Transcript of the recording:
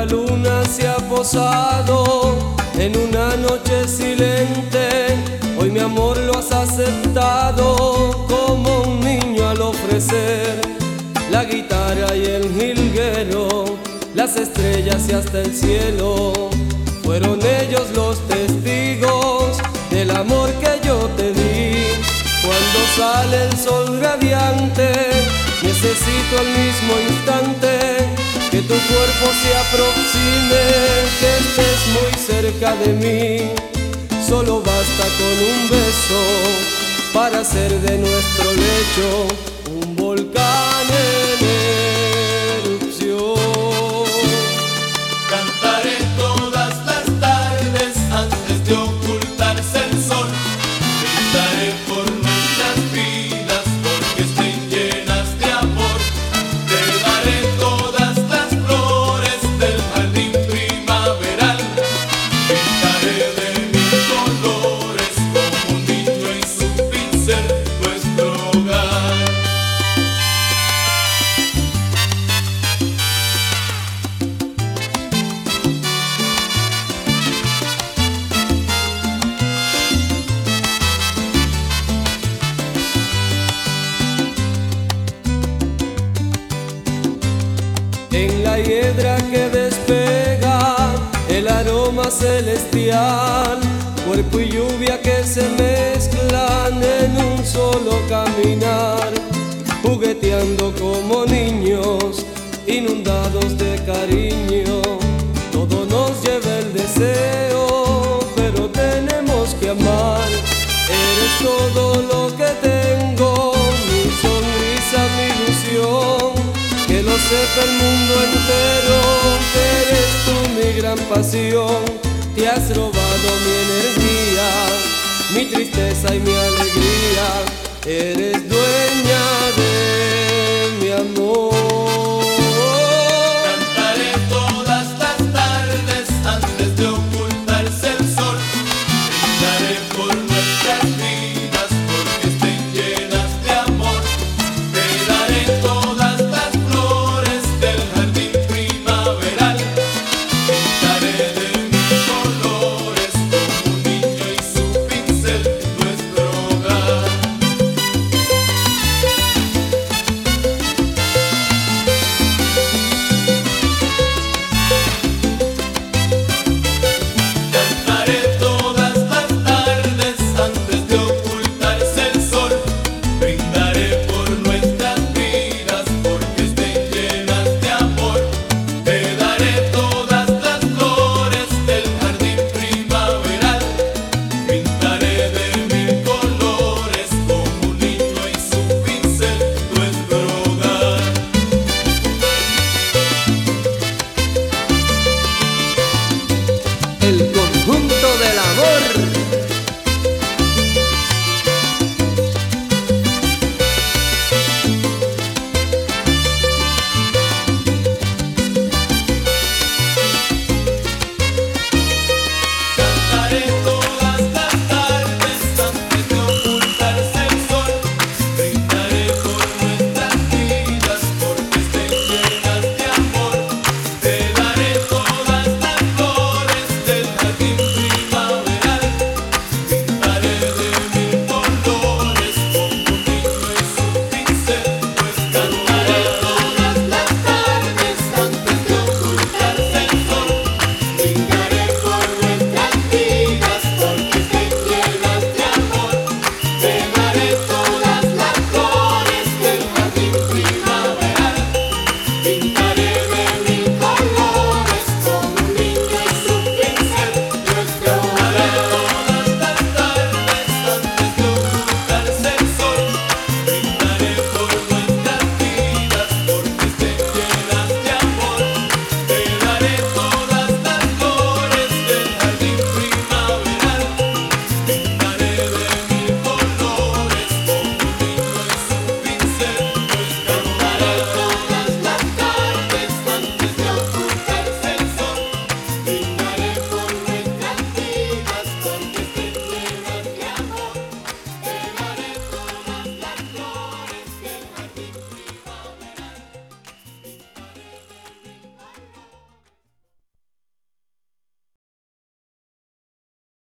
la luna se ha posado en una noche silente. Hoy mi amor lo has aceptado como un niño al ofrecer la guitarra y el jilguero, las estrellas y hasta el cielo. Fueron ellos los testigos del amor que yo te di. Cuando sale el sol radiante, necesito al mismo instante que tu cuerpo se aproxime, que estés muy cerca de mí. Solo basta con un beso para hacer de nuestro lecho un volcán en erupción. Cantaré todas las tardes antes de ocultarse el sol. Gritaré por nuestras vidas porque estén llenas de amor. Te daré todas las flores del jardín primaveral. Pintaré de mil colores como un niño en su pincel nuestro hogar. En la hiedra que despega el aroma celestial, cuerpo y lluvia que se mezclan en un solo caminar, jugueteando como niños inundados de cariño. Todo nos lleva el deseo, pero tenemos que amar. Eres todo lo que tengo, mi sonrisa, mi ilusión. Que lo sepa el mundo entero, que eres tú mi gran pasión. Te has robado mi energía, mi tristeza y mi alegría. Eres dueño